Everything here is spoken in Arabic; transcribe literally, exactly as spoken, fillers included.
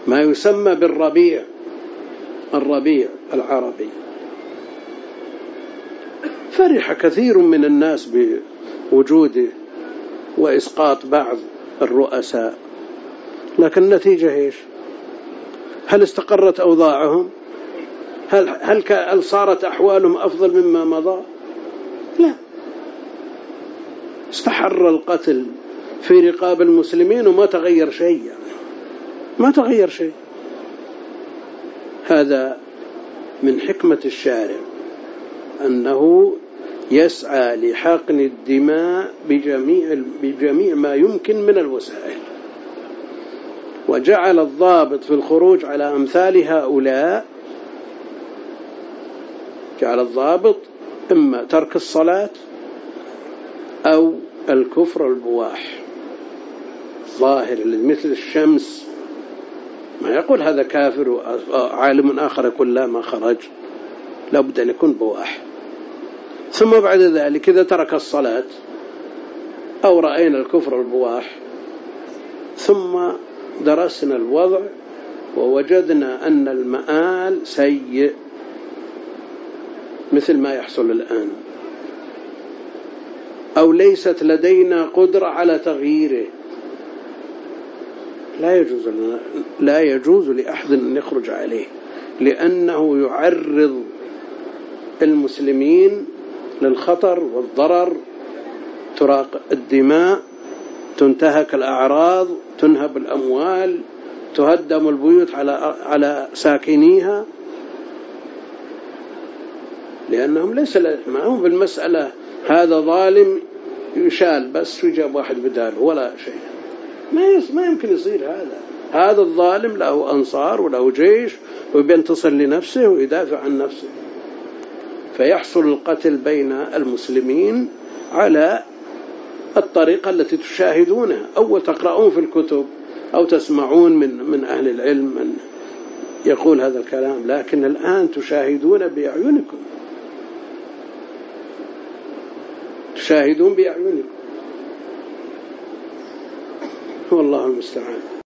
ما يسمى بالربيع، الربيع العربي. فرح كثير من الناس بوجوده وإسقاط بعض الرؤساء، لكن النتيجة إيش؟ هل استقرت أوضاعهم؟ هل, هل, هل صارت أحوالهم أفضل مما مضى؟ لا. استحر القتل في رقاب المسلمين وما تغير شيء، يعني ما تغير شيء. هذا من حكمة الشارع أنه يسعى لحقن الدماء بجميع, بجميع ما يمكن من الوسائل، وجعل الضابط في الخروج على أمثال هؤلاء، جعل الضابط إما ترك الصلاة أو الكفر البواح ظاهر مثل الشمس، ما يقول هذا كافر وعالم آخر يقول لا ما خرج، لابد أن يكون بواح. ثم بعد ذلك إذا ترك الصلاة أو رأينا الكفر البواح ثم درسنا الوضع ووجدنا أن المآل سيء مثل ما يحصل الآن، أو ليست لدينا قدرة على تغييره، لا يجوز لنا لا يجوز لأحد أن يخرج عليه، لأنه يعرض المسلمين للخطر والضرر، تراق الدماء، تنتهك الأعراض، تنهب الأموال، تهدم البيوت على على ساكنيها، لأنهم ليس معهم بالمسألة هذا ظالم يشال بس ويجاب واحد بداله ولا شيء، ما ما يمكن يصير هذا. هذا الظالم له أنصار وله جيش وبينتصر لنفسه ويدافع عن نفسه، فيحصل القتل بين المسلمين على الطريقة التي تشاهدونها أو تقرؤون في الكتب أو تسمعون من من أهل العلم من يقول هذا الكلام، لكن الآن تشاهدون بأعينكم، تشاهدون بأعينكم، والله المستعان.